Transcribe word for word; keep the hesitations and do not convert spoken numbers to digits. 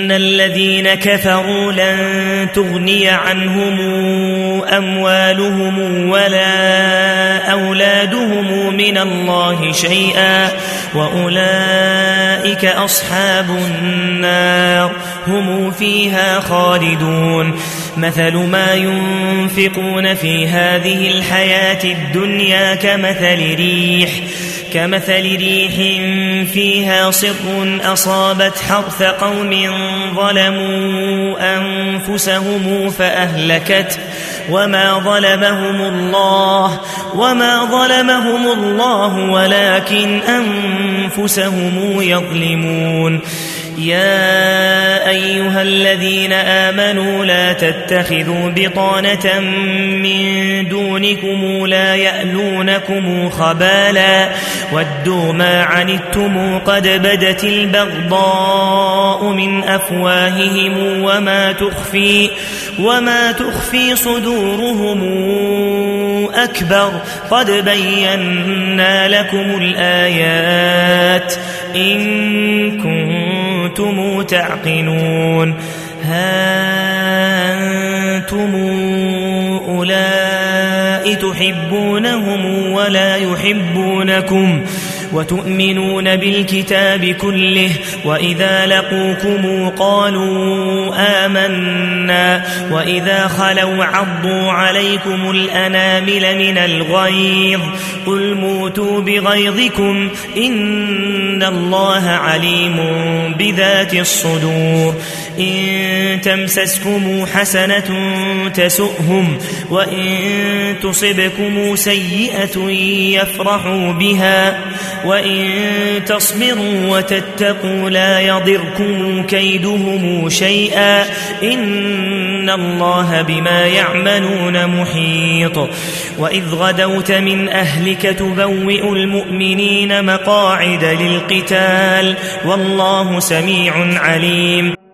إن الذين كفروا لن تغني عنهم أموالهم ولا أولادهم من الله شيئا وأولئك أصحاب النار هم فيها خالدون مثل ما ينفقون في هذه الحياة الدنيا كمثل ريح كمثل ريح فيها صر أصابت حرث قوم ظلموا أنفسهم فأهلكت وما ظلمهم الله وما ظلمهم الله ولكن أنفسهم يظلمون يا أيها الذين آمنوا لا تتخذوا بطانة من دونكم لا يألونكم خبالا ودوا ما عنتم قد بدت البغضاء من أفواههم وما تخفي وما تخفي صدورهم أكبر قد بينا لكم الآيات إن كنتم تعقلون ها أنتم أولئك تحبونهم ولا يحبونكم وتؤمنون بالكتاب كله وإذا لقوكم قالوا آمنا وإذا خلوا عضوا عليكم الأنامل من الغيظ قل موتوا بغيظكم إن الله عليم بذات الصدور إن تمسسكم حسنة تسؤهم وإن تصبكم سيئة يفرحوا بها وإن تصبروا وتتقوا لا يضركم كيدهم شيئا إن الله بما يعملون محيط وإذ غدوت من أهلك تبوئ المؤمنين مقاعد للقتال والله سميع عليم